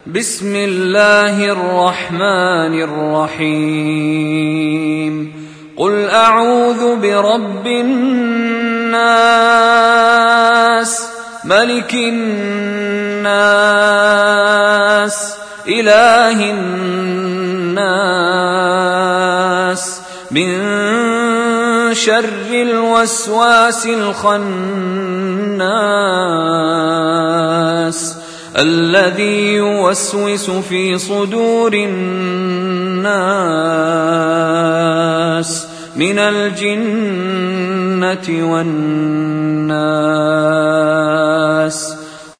بسم الله الرحمن الرحيم قل أعوذ برب الناس ملك الناس إله الناس من شر الوسواس الخناس الذي يوسوس في صدور الناس من الجنة والناس.